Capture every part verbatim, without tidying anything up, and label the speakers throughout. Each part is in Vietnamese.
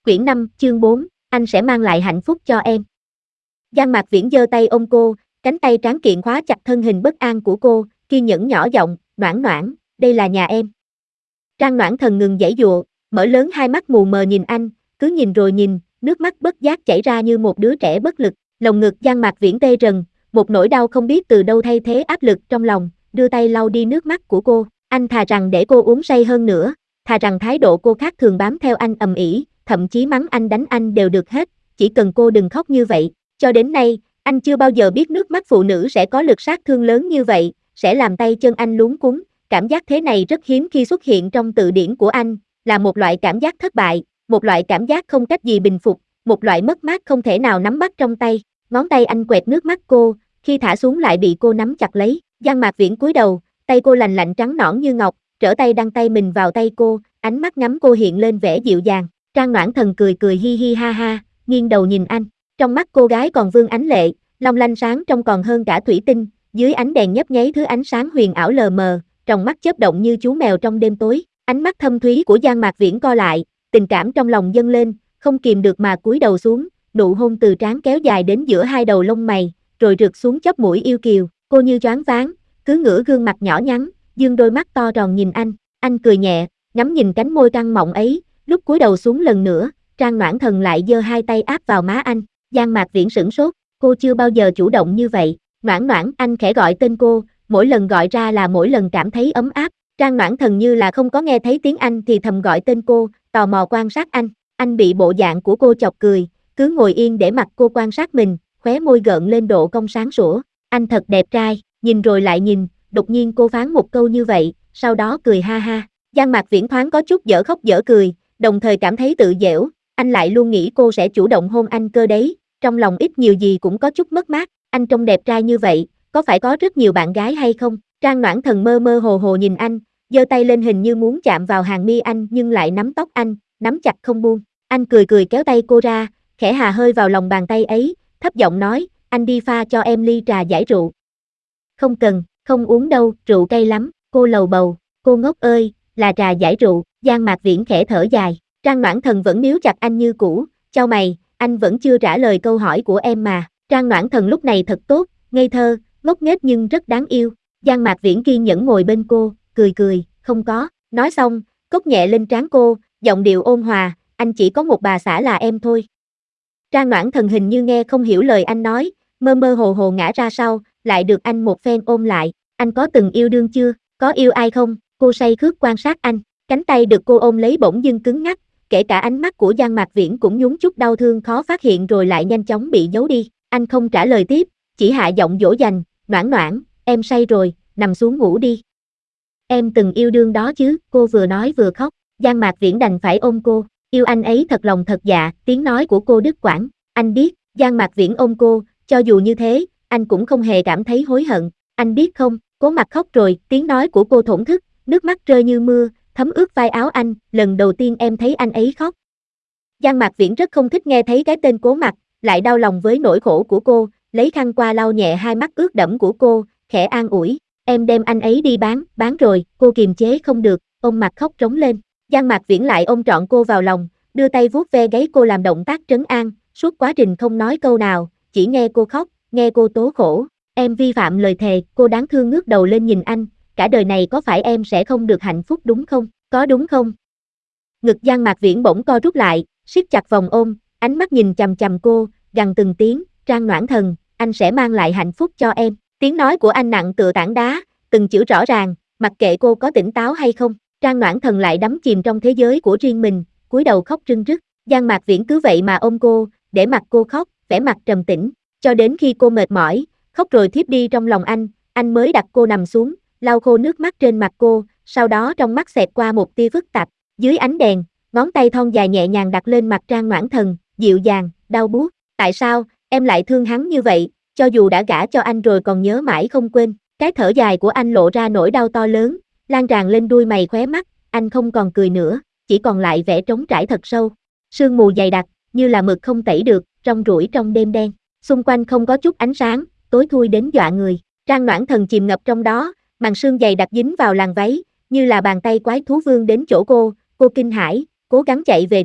Speaker 1: Quyển năm, chương bốn, anh sẽ mang lại hạnh phúc cho em. Giang Mạc Viễn giơ tay ôm cô, cánh tay tráng kiện khóa chặt thân hình bất an của cô, kiên nhẫn nhỏ giọng, Noãn Noãn, đây là nhà em. Trang Noãn Thần ngừng giãy giụa, mở lớn hai mắt mù mờ nhìn anh, cứ nhìn rồi nhìn, nước mắt bất giác chảy ra như một đứa trẻ bất lực, lồng ngực Giang Mạc Viễn tê rần, một nỗi đau không biết từ đâu thay thế áp lực trong lòng, đưa tay lau đi nước mắt của cô, anh thà rằng để cô uống say hơn nữa, thà rằng thái độ cô khác thường bám theo anh ầm ĩ, thậm chí mắng anh đánh anh đều được hết, chỉ cần cô đừng khóc như vậy. Cho đến nay, anh chưa bao giờ biết nước mắt phụ nữ sẽ có lực sát thương lớn như vậy, sẽ làm tay chân anh luống cuống. Cảm giác thế này rất hiếm khi xuất hiện trong từ điển của anh, là một loại cảm giác thất bại, một loại cảm giác không cách gì bình phục, một loại mất mát không thể nào nắm bắt trong tay. Ngón tay anh quẹt nước mắt cô, khi thả xuống lại bị cô nắm chặt lấy. Giang Mạc Viễn cúi đầu, tay cô lành lạnh trắng nõn như ngọc, trở tay đăng tay mình vào tay cô, ánh mắt ngắm cô hiện lên vẻ dịu dàng. Trang Noãn Thần cười cười hi hi ha ha, nghiêng đầu nhìn anh. Trong mắt cô gái còn vương ánh lệ, long lanh sáng trong còn hơn cả thủy tinh, dưới ánh đèn nhấp nháy thứ ánh sáng huyền ảo lờ mờ, trong mắt chớp động như chú mèo trong đêm tối. Ánh mắt thâm thúy của Giang Mạc Viễn co lại, tình cảm trong lòng dâng lên, không kìm được mà cúi đầu xuống, nụ hôn từ trán kéo dài đến giữa hai đầu lông mày, rồi rực xuống chóp mũi yêu kiều. Cô như choáng váng, cứ ngửa gương mặt nhỏ nhắn, dương đôi mắt to tròn nhìn anh. Anh cười nhẹ, ngắm nhìn cánh môi căng mọng ấy, lúc cúi đầu xuống lần nữa, Trang Noãn Thần lại giơ hai tay áp vào má anh. Giang Mạc Viễn sửng sốt, cô chưa bao giờ chủ động như vậy. Noãn Noãn, anh khẽ gọi tên cô, mỗi lần gọi ra là mỗi lần cảm thấy ấm áp. Trang Noãn Thần như là không có nghe thấy tiếng anh thì thầm gọi tên cô, tò mò quan sát anh. Anh bị bộ dạng của cô chọc cười, cứ ngồi yên để mặc cô quan sát mình, khóe môi gợn lên độ cong sáng sủa. Anh thật đẹp trai, nhìn rồi lại nhìn, đột nhiên cô phán một câu như vậy, sau đó cười ha ha. Giang Mạc Viễn thoáng có chút dở khóc dở cười, đồng thời cảm thấy tự dễu, anh lại luôn nghĩ cô sẽ chủ động hôn anh cơ đấy, trong lòng ít nhiều gì cũng có chút mất mát, anh trông đẹp trai như vậy, có phải có rất nhiều bạn gái hay không? Trang Noãn Thần mơ mơ hồ hồ nhìn anh, giơ tay lên hình như muốn chạm vào hàng mi anh nhưng lại nắm tóc anh, nắm chặt không buông. Anh cười cười kéo tay cô ra, khẽ hà hơi vào lòng bàn tay ấy, thấp giọng nói, anh đi pha cho em ly trà giải rượu. Không cần, không uống đâu, rượu cay lắm, cô lầu bầu, cô ngốc ơi, là trà giải rượu. Giang Mạc Viễn khẽ thở dài, Trang Noãn Thần vẫn níu chặt anh như cũ, chau mày, anh vẫn chưa trả lời câu hỏi của em mà. Trang Noãn Thần lúc này thật tốt, ngây thơ, ngốc nghếch nhưng rất đáng yêu. Giang Mạc Viễn kiên nhẫn ngồi bên cô, cười cười, không có, nói xong, cốc nhẹ lên trán cô, giọng điệu ôn hòa, anh chỉ có một bà xã là em thôi. Trang Noãn Thần hình như nghe không hiểu lời anh nói, mơ mơ hồ hồ ngã ra sau, lại được anh một phen ôm lại. Anh có từng yêu đương chưa, có yêu ai không? Cô say khướt quan sát anh, cánh tay được cô ôm lấy bỗng dưng cứng ngắc, kể cả ánh mắt của Giang Mạc Viễn cũng nhún chút đau thương khó phát hiện rồi lại nhanh chóng bị giấu đi. Anh không trả lời tiếp, chỉ hạ giọng dỗ dành, Noãn Noãn, em say rồi, nằm xuống ngủ đi. Em từng yêu đương đó chứ, cô vừa nói vừa khóc. Giang Mạc Viễn đành phải ôm cô, yêu anh ấy thật lòng thật dạ, tiếng nói của cô đứt quãng. Anh biết, Giang Mạc Viễn ôm cô, cho dù như thế, anh cũng không hề cảm thấy hối hận. Anh biết không, cố mặt khóc rồi, tiếng nói của cô thổn thức, nước mắt rơi như mưa, thấm ướt vai áo anh, lần đầu tiên em thấy anh ấy khóc. Giang Mạc Viễn rất không thích nghe thấy cái tên Cố Mặc, lại đau lòng với nỗi khổ của cô, lấy khăn qua lau nhẹ hai mắt ướt đẫm của cô, khẽ an ủi, em đem anh ấy đi bán, bán rồi, cô kiềm chế không được, ôm mặt khóc trống lên. Giang Mạc Viễn lại ôm trọn cô vào lòng, đưa tay vuốt ve gáy cô làm động tác trấn an, suốt quá trình không nói câu nào, chỉ nghe cô khóc, nghe cô tố khổ. Em vi phạm lời thề, cô đáng thương ngước đầu lên nhìn anh, cả đời này có phải em sẽ không được hạnh phúc đúng không, có đúng không? Ngực Giang Mạc Viễn bỗng co rút lại, siết chặt vòng ôm, ánh mắt nhìn chằm chằm cô, gằn từng tiếng, Trang Noãn Thần, anh sẽ mang lại hạnh phúc cho em. Tiếng nói của anh nặng tựa tảng đá, từng chữ rõ ràng, mặc kệ cô có tỉnh táo hay không, Trang Noãn Thần lại đắm chìm trong thế giới của riêng mình, cúi đầu khóc rưng rức. Giang Mạc Viễn cứ vậy mà ôm cô, để mặc cô khóc, vẻ mặt trầm tĩnh, cho đến khi cô mệt mỏi, khóc rồi thiếp đi trong lòng anh, anh mới đặt cô nằm xuống, lau khô nước mắt trên mặt cô, sau đó trong mắt xẹt qua một tia phức tạp. Dưới ánh đèn, ngón tay thon dài nhẹ nhàng đặt lên mặt Trang Noãn Thần, dịu dàng, đau buốt. Tại sao, em lại thương hắn như vậy, cho dù đã gả cho anh rồi còn nhớ mãi không quên. Cái thở dài của anh lộ ra nỗi đau to lớn, lan tràn lên đuôi mày khóe mắt, anh không còn cười nữa, chỉ còn lại vẻ trống trải thật sâu. Sương mù dày đặc, như là mực không tẩy được, rong ruổi trong đêm đen. Xung quanh không có chút ánh sáng, tối thui đến dọa người. Trang Noãn Thần chìm ngập trong đó, màn sương dày đặc dính vào làn váy, như là bàn tay quái thú vương đến chỗ cô, cô kinh hãi, cố gắng chạy về trước,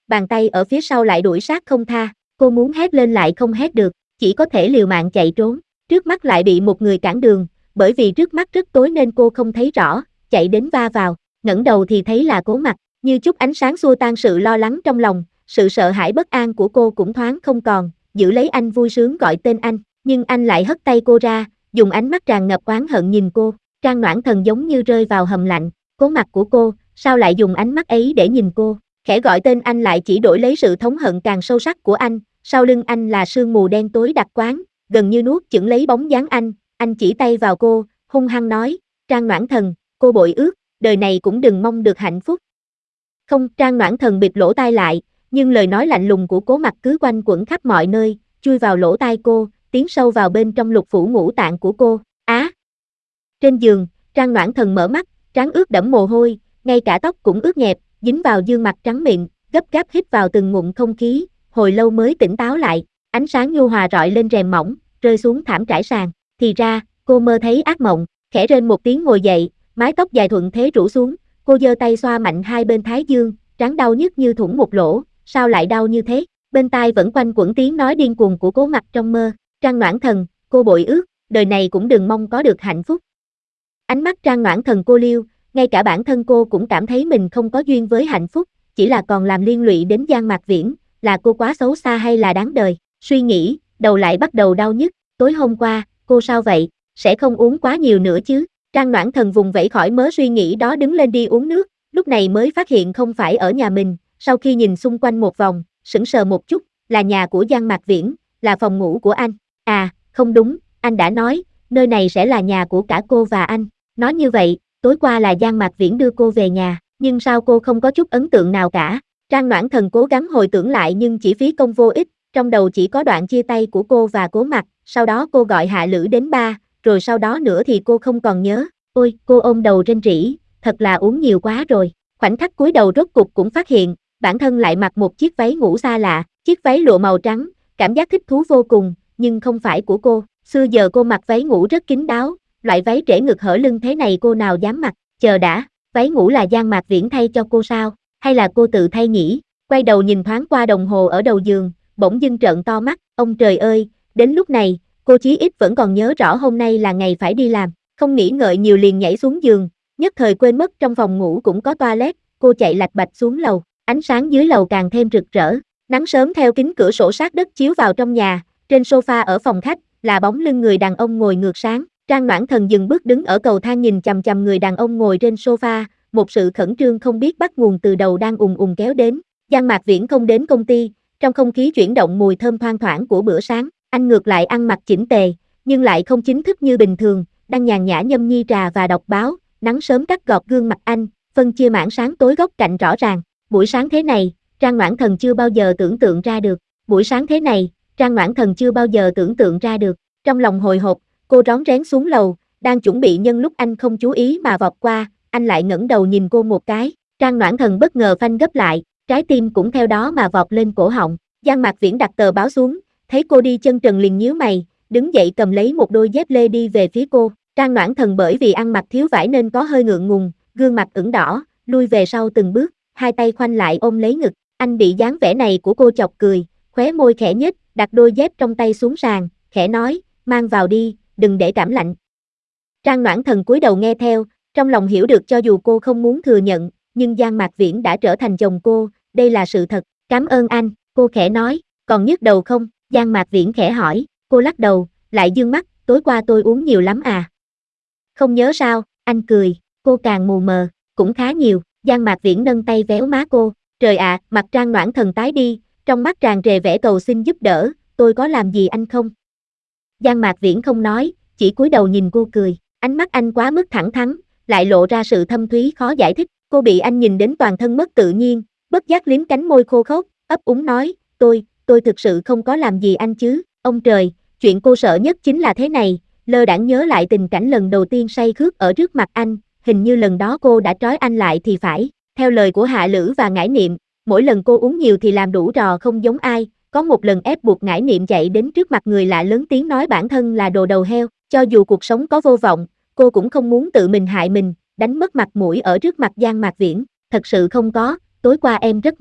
Speaker 1: bàn tay ở phía sau lại đuổi sát không tha, cô muốn hét lên lại không hét được, chỉ có thể liều mạng chạy trốn, trước mắt lại bị một người cản đường, bởi vì trước mắt rất tối nên cô không thấy rõ, chạy đến va vào, ngẩng đầu thì thấy là Cố Mặc, như chút ánh sáng xua tan sự lo lắng trong lòng, sự sợ hãi bất an của cô cũng thoáng không còn, giữ lấy anh vui sướng gọi tên anh, nhưng anh lại hất tay cô ra, dùng ánh mắt tràn ngập oán hận nhìn cô, Trang Noãn Thần giống như rơi vào hầm lạnh, Cố Mặc của cô, sao lại dùng ánh mắt ấy để nhìn cô, khẽ gọi tên anh lại chỉ đổi lấy sự thống hận càng sâu sắc của anh, sau lưng anh là sương mù đen tối đặc quán, gần như nuốt chửng lấy bóng dáng anh, anh chỉ tay vào cô, hung hăng nói, Trang Noãn Thần, cô bội ước, đời này cũng đừng mong được hạnh phúc. Không, Trang Noãn Thần bịt lỗ tai lại, nhưng lời nói lạnh lùng của Cố Mặc cứ quanh quẩn khắp mọi nơi, chui vào lỗ tai cô, tiến sâu vào bên trong lục phủ ngũ tạng của cô. Á! Trên giường, Trang Noãn Thần mở mắt, trán ướt đẫm mồ hôi, ngay cả tóc cũng ướt nhẹp, dính vào dương mặt trắng mịn, gấp gáp hít vào từng ngụm không khí, hồi lâu mới tỉnh táo lại, ánh sáng nhu hòa rọi lên rèm mỏng, rơi xuống thảm trải sàn, thì ra, cô mơ thấy ác mộng, khẽ rên một tiếng ngồi dậy, mái tóc dài thuận thế rủ xuống, cô giơ tay xoa mạnh hai bên thái dương, trán đau nhức như thủng một lỗ, sao lại đau như thế, bên tai vẫn quanh quẩn tiếng nói điên cuồng của Cố Mặc trong mơ, Trang Noãn Thần, cô bội ước, đời này cũng đừng mong có được hạnh phúc. Ánh mắt Trang Noãn Thần cô liêu, ngay cả bản thân cô cũng cảm thấy mình không có duyên với hạnh phúc, chỉ là còn làm liên lụy đến Giang Mạc Viễn, là cô quá xấu xa hay là đáng đời, suy nghĩ, đầu lại bắt đầu đau nhức, tối hôm qua, cô sao vậy, sẽ không uống quá nhiều nữa chứ, Trang Noãn Thần vùng vẫy khỏi mớ suy nghĩ đó đứng lên đi uống nước, lúc này mới phát hiện không phải ở nhà mình, sau khi nhìn xung quanh một vòng, sững sờ một chút, là nhà của Giang Mạc Viễn, là phòng ngủ của anh, à, không đúng, anh đã nói, nơi này sẽ là nhà của cả cô và anh, nói như vậy, tối qua là Giang Mạc Viễn đưa cô về nhà, nhưng sao cô không có chút ấn tượng nào cả, Trang Noãn Thần cố gắng hồi tưởng lại nhưng chỉ phí công vô ích, trong đầu chỉ có đoạn chia tay của cô và Cố Mặc, sau đó cô gọi Hạ Lữ đến ba, rồi sau đó nữa thì cô không còn nhớ, ôi, cô ôm đầu rên rỉ, thật là uống nhiều quá rồi, khoảnh khắc cúi đầu rốt cục cũng phát hiện, bản thân lại mặc một chiếc váy ngủ xa lạ, chiếc váy lụa màu trắng, cảm giác thích thú vô cùng, nhưng không phải của cô, xưa giờ cô mặc váy ngủ rất kín đáo, loại váy trễ ngực hở lưng thế này cô nào dám mặc, chờ đã, váy ngủ là Giang Mạc Viễn thay cho cô sao, hay là cô tự thay nhỉ, quay đầu nhìn thoáng qua đồng hồ ở đầu giường, bỗng dưng trợn to mắt, ông trời ơi, đến lúc này, cô chí ít vẫn còn nhớ rõ hôm nay là ngày phải đi làm, không nghĩ ngợi nhiều liền nhảy xuống giường, nhất thời quên mất trong phòng ngủ cũng có toilet, cô chạy lạch bạch xuống lầu, ánh sáng dưới lầu càng thêm rực rỡ, nắng sớm theo kính cửa sổ sát đất chiếu vào trong nhà, trên sofa ở phòng khách, là bóng lưng người đàn ông ngồi ngược sáng, Trang Noãn Thần dừng bước đứng ở cầu thang nhìn chằm chằm người đàn ông ngồi trên sofa, một sự khẩn trương không biết bắt nguồn từ đầu đang ùn ùn kéo đến, Giang Mạc Viễn không đến công ty, trong không khí chuyển động mùi thơm thoang thoảng của bữa sáng, anh ngược lại ăn mặc chỉnh tề, nhưng lại không chính thức như bình thường, đang nhàn nhã nhâm nhi trà và đọc báo, nắng sớm cắt gọt gương mặt anh, phân chia mảng sáng tối góc cạnh rõ ràng, buổi sáng thế này, Trang Noãn Thần chưa bao giờ tưởng tượng ra được, buổi sáng thế này, Trang Noãn Thần chưa bao giờ tưởng tượng ra được, trong lòng hồi hộp, cô rón rén xuống lầu, đang chuẩn bị nhân lúc anh không chú ý mà vọt qua, anh lại ngẩng đầu nhìn cô một cái, Trang Noãn Thần bất ngờ phanh gấp lại, trái tim cũng theo đó mà vọt lên cổ họng, Giang Mạc Viễn đặt tờ báo xuống, thấy cô đi chân trần liền nhíu mày, đứng dậy cầm lấy một đôi dép lê đi về phía cô, Trang Noãn Thần bởi vì ăn mặc thiếu vải nên có hơi ngượng ngùng, gương mặt ửng đỏ, lui về sau từng bước, hai tay khoanh lại ôm lấy ngực, anh bị dáng vẻ này của cô chọc cười, khóe môi khẽ nhếch, đặt đôi dép trong tay xuống sàn, khẽ nói, mang vào đi, đừng để cảm lạnh. Trang Noãn Thần cúi đầu nghe theo, trong lòng hiểu được cho dù cô không muốn thừa nhận, nhưng Giang Mạc Viễn đã trở thành chồng cô, đây là sự thật, cảm ơn anh, cô khẽ nói, còn nhức đầu không, Giang Mạc Viễn khẽ hỏi, cô lắc đầu, lại dương mắt, tối qua tôi uống nhiều lắm à. Không nhớ sao, anh cười, cô càng mù mờ, cũng khá nhiều, Giang Mạc Viễn nâng tay véo má cô, trời ạ, mặt Trang Noãn Thần tái đi, trong mắt tràn trề vẻ cầu xin giúp đỡ, tôi có làm gì anh không? Giang Mạc Viễn không nói, chỉ cúi đầu nhìn cô cười, ánh mắt anh quá mức thẳng thắn, lại lộ ra sự thâm thúy khó giải thích, cô bị anh nhìn đến toàn thân mất tự nhiên, bất giác liếm cánh môi khô khốc, ấp úng nói, tôi, tôi thực sự không có làm gì anh chứ, ông trời, chuyện cô sợ nhất chính là thế này, lơ đãng nhớ lại tình cảnh lần đầu tiên say khướt ở trước mặt anh, hình như lần đó cô đã trói anh lại thì phải, theo lời của Hạ Lữ và Ngải Niệm, mỗi lần cô uống nhiều thì làm đủ trò không giống ai, có một lần ép buộc Ngải Niệm chạy đến trước mặt người lạ lớn tiếng nói bản thân là đồ đầu heo, cho dù cuộc sống có vô vọng, cô cũng không muốn tự mình hại mình, đánh mất mặt mũi ở trước mặt Giang Mạc Viễn, thật sự không có, tối qua em rất ngoan,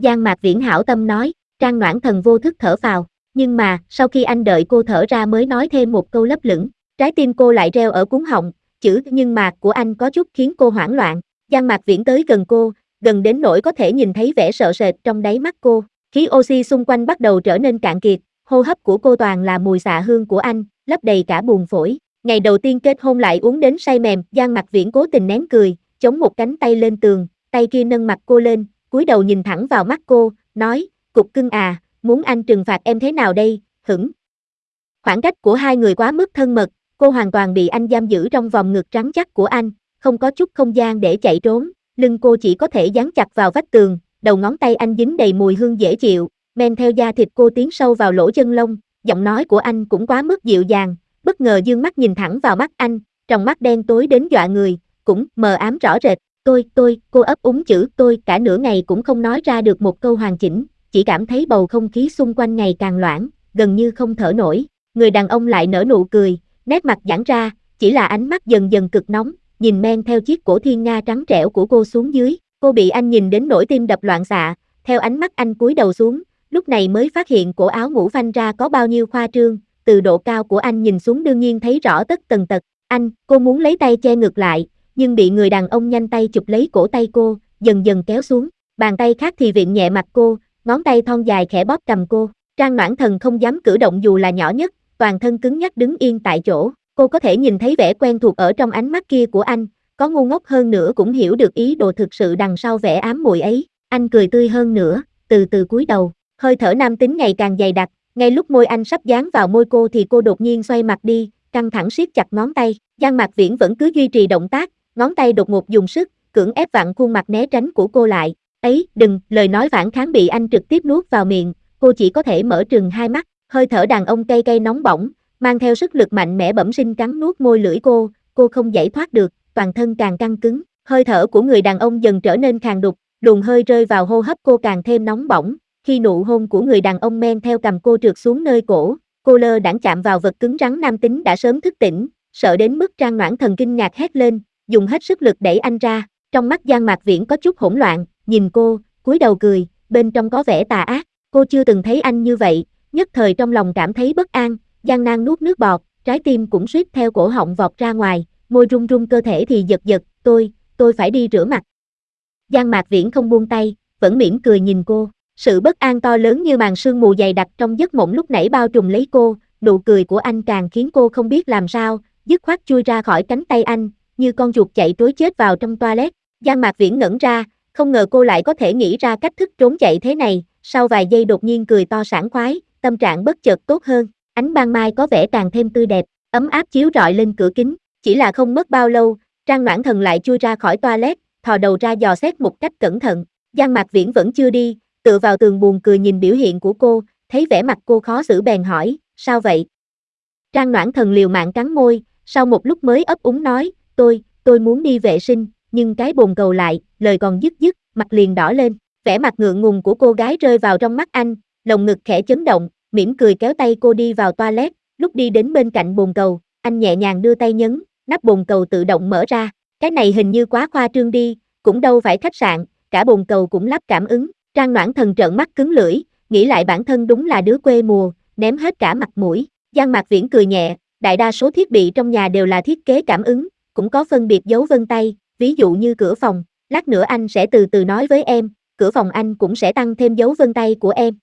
Speaker 1: Giang Mạc Viễn hảo tâm nói, Trang Noãn Thần vô thức thở phào, nhưng mà, sau khi anh đợi cô thở ra mới nói thêm một câu lấp lửng, trái tim cô lại reo ở cuống họng, chữ nhưng mà của anh có chút khiến cô hoảng loạn. Giang Mạc Viễn tới gần cô, gần đến nỗi có thể nhìn thấy vẻ sợ sệt trong đáy mắt cô, khí oxy xung quanh bắt đầu trở nên cạn kiệt, hô hấp của cô toàn là mùi xạ hương của anh, lấp đầy cả buồng phổi. Ngày đầu tiên kết hôn lại uống đến say mềm, Giang Mạc Viễn cố tình nén cười, chống một cánh tay lên tường, tay kia nâng mặt cô lên, cúi đầu nhìn thẳng vào mắt cô, nói, cục cưng à, muốn anh trừng phạt em thế nào đây, hửng. Khoảng cách của hai người quá mức thân mật, cô hoàn toàn bị anh giam giữ trong vòng ngực trắng chắc của anh, không có chút không gian để chạy trốn, lưng cô chỉ có thể dán chặt vào vách tường, đầu ngón tay anh dính đầy mùi hương dễ chịu, men theo da thịt cô tiến sâu vào lỗ chân lông, giọng nói của anh cũng quá mức dịu dàng, bất ngờ dương mắt nhìn thẳng vào mắt anh, tròng mắt đen tối đến dọa người, cũng mờ ám rõ rệt, tôi, tôi, cô ấp úng chữ tôi cả nửa ngày cũng không nói ra được một câu hoàn chỉnh, chỉ cảm thấy bầu không khí xung quanh ngày càng loãng, gần như không thở nổi, người đàn ông lại nở nụ cười, nét mặt giãn ra, chỉ là ánh mắt dần dần cực nóng, nhìn men theo chiếc cổ thiên nga trắng trẻo của cô xuống dưới, cô bị anh nhìn đến nỗi tim đập loạn xạ, theo ánh mắt anh cúi đầu xuống, lúc này mới phát hiện cổ áo ngủ phanh ra có bao nhiêu khoa trương, từ độ cao của anh nhìn xuống đương nhiên thấy rõ tất tần tật, anh, cô muốn lấy tay che ngược lại, nhưng bị người đàn ông nhanh tay chụp lấy cổ tay cô, dần dần kéo xuống, bàn tay khác thì viện nhẹ mặt cô, ngón tay thon dài khẽ bóp cầm cô, Trang Noãn Thần không dám cử động dù là nhỏ nhất, toàn thân cứng nhắc đứng yên tại chỗ, cô có thể nhìn thấy vẻ quen thuộc ở trong ánh mắt kia của anh, có ngu ngốc hơn nữa cũng hiểu được ý đồ thực sự đằng sau vẻ ám muội ấy, anh cười tươi hơn nữa, từ từ cúi đầu, hơi thở nam tính ngày càng dày đặc, ngay lúc môi anh sắp dán vào môi cô thì cô đột nhiên xoay mặt đi, căng thẳng siết chặt ngón tay, Giang Mạc Viễn vẫn cứ duy trì động tác, ngón tay đột ngột dùng sức, cưỡng ép vặn khuôn mặt né tránh của cô lại, ấy, đừng, lời nói phản kháng bị anh trực tiếp nuốt vào miệng, cô chỉ có thể mở trừng hai mắt, hơi thở đàn ông cay cay nóng bỏng, mang theo sức lực mạnh mẽ bẩm sinh cắn nuốt môi lưỡi cô, cô không giải thoát được, toàn thân càng căng cứng, hơi thở của người đàn ông dần trở nên khàn đục, luồng hơi rơi vào hô hấp cô càng thêm nóng bỏng, khi nụ hôn của người đàn ông men theo cằm cô trượt xuống nơi cổ, cô lơ đãng chạm vào vật cứng rắn nam tính đã sớm thức tỉnh, sợ đến mức Trang Noãn Thần kinh ngạc hét lên, dùng hết sức lực đẩy anh ra, trong mắt Giang Mạc Viễn có chút hỗn loạn, nhìn cô, cúi đầu cười, bên trong có vẻ tà ác, cô chưa từng thấy anh như vậy, nhất thời trong lòng cảm thấy bất an, gian nan nuốt nước bọt, trái tim cũng suýt theo cổ họng vọt ra ngoài, môi run run cơ thể thì giật giật, tôi, tôi phải đi rửa mặt. Giang Mạc Viễn không buông tay, vẫn mỉm cười nhìn cô, sự bất an to lớn như màn sương mù dày đặc trong giấc mộng lúc nãy bao trùm lấy cô, nụ cười của anh càng khiến cô không biết làm sao, dứt khoát chui ra khỏi cánh tay anh, như con chuột chạy trối chết vào trong toilet. Giang Mạc Viễn ngẩn ra, không ngờ cô lại có thể nghĩ ra cách thức trốn chạy thế này, sau vài giây đột nhiên cười to sảng khoái, tâm trạng bất chợt tốt hơn, ánh ban mai có vẻ càng thêm tươi đẹp, ấm áp chiếu rọi lên cửa kính, chỉ là không mất bao lâu, Trang Noãn Thần lại chui ra khỏi toilet, thò đầu ra dò xét một cách cẩn thận, Giang Mạc Viễn vẫn chưa đi, tựa vào tường buồn cười nhìn biểu hiện của cô, thấy vẻ mặt cô khó xử bèn hỏi, sao vậy? Trang Noãn Thần liều mạng cắn môi, sau một lúc mới ấp úng nói, tôi, tôi muốn đi vệ sinh, nhưng cái bồn cầu lại, lời còn dứt dứt, mặt liền đỏ lên, vẻ mặt ngượng ngùng của cô gái rơi vào trong mắt anh, lồng ngực khẽ chấn động, mỉm cười kéo tay cô đi vào toilet, lúc đi đến bên cạnh bồn cầu, anh nhẹ nhàng đưa tay nhấn, nắp bồn cầu tự động mở ra, cái này hình như quá khoa trương đi, cũng đâu phải khách sạn, cả bồn cầu cũng lắp cảm ứng, Trang Noãn Thần trợn mắt cứng lưỡi, nghĩ lại bản thân đúng là đứa quê mùa, ném hết cả mặt mũi, Giang Mạc Viễn cười nhẹ, đại đa số thiết bị trong nhà đều là thiết kế cảm ứng, cũng có phân biệt dấu vân tay, ví dụ như cửa phòng, lát nữa anh sẽ từ từ nói với em, cửa phòng anh cũng sẽ tăng thêm dấu vân tay của em.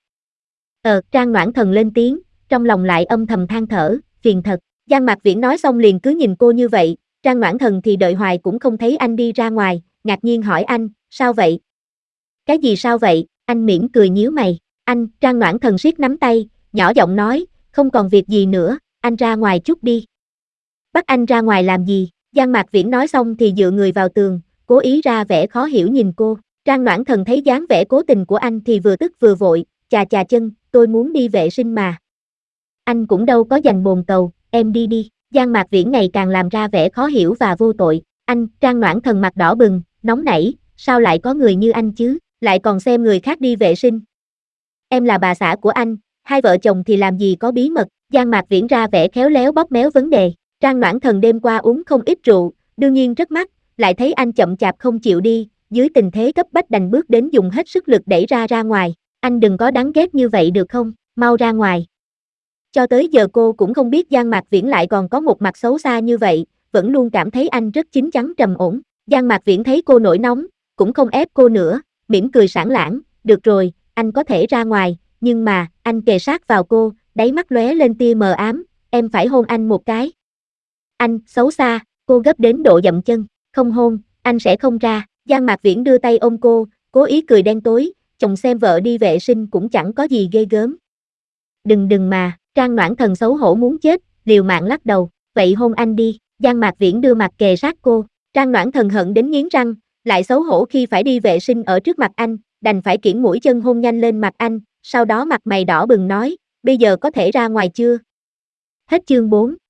Speaker 1: Ờ, Trang Noãn Thần lên tiếng, trong lòng lại âm thầm than thở, phiền thật, Giang Mạc Viễn nói xong liền cứ nhìn cô như vậy, Trang Noãn Thần thì đợi hoài cũng không thấy anh đi ra ngoài, ngạc nhiên hỏi anh, sao vậy? Cái gì sao vậy? Anh mỉm cười nhíu mày, anh, Trang Noãn Thần siết nắm tay, nhỏ giọng nói, không còn việc gì nữa, anh ra ngoài chút đi. Bắt anh ra ngoài làm gì? Giang Mạc Viễn nói xong thì dựa người vào tường, cố ý ra vẻ khó hiểu nhìn cô, Trang Noãn Thần thấy dáng vẻ cố tình của anh thì vừa tức vừa vội, chà chà chân, tôi muốn đi vệ sinh mà. Anh cũng đâu có dành bồn cầu, em đi đi, Giang Mạc Viễn ngày càng làm ra vẻ khó hiểu và vô tội, anh, Trang Noãn Thần mặt đỏ bừng, nóng nảy, sao lại có người như anh chứ, lại còn xem người khác đi vệ sinh. Em là bà xã của anh, hai vợ chồng thì làm gì có bí mật, Giang Mạc Viễn ra vẻ khéo léo bóp méo vấn đề, Trang Noãn Thần đêm qua uống không ít rượu, đương nhiên rất mắc, lại thấy anh chậm chạp không chịu đi, dưới tình thế cấp bách đành bước đến dùng hết sức lực đẩy ra ra ngoài. Anh đừng có đáng ghét như vậy được không, mau ra ngoài. Cho tới giờ cô cũng không biết Giang Mạc Viễn lại còn có một mặt xấu xa như vậy, vẫn luôn cảm thấy anh rất chín chắn trầm ổn. Giang Mạc Viễn thấy cô nổi nóng, cũng không ép cô nữa, mỉm cười sảng lảng, được rồi, anh có thể ra ngoài, nhưng mà, anh kề sát vào cô, đáy mắt lóe lên tia mờ ám, em phải hôn anh một cái. Anh, xấu xa, cô gấp đến độ dậm chân, không hôn, anh sẽ không ra. Giang Mạc Viễn đưa tay ôm cô, cố ý cười đen tối, chồng xem vợ đi vệ sinh cũng chẳng có gì ghê gớm. Đừng đừng mà, Trang Noãn Thần xấu hổ muốn chết, liều mạng lắc đầu, vậy hôn anh đi. Giang Mạc Viễn đưa mặt kề sát cô, Trang Noãn Thần hận đến nghiến răng, lại xấu hổ khi phải đi vệ sinh ở trước mặt anh, đành phải kiễng mũi chân hôn nhanh lên mặt anh, sau đó mặt mày đỏ bừng nói, bây giờ có thể ra ngoài chưa? Hết chương bốn.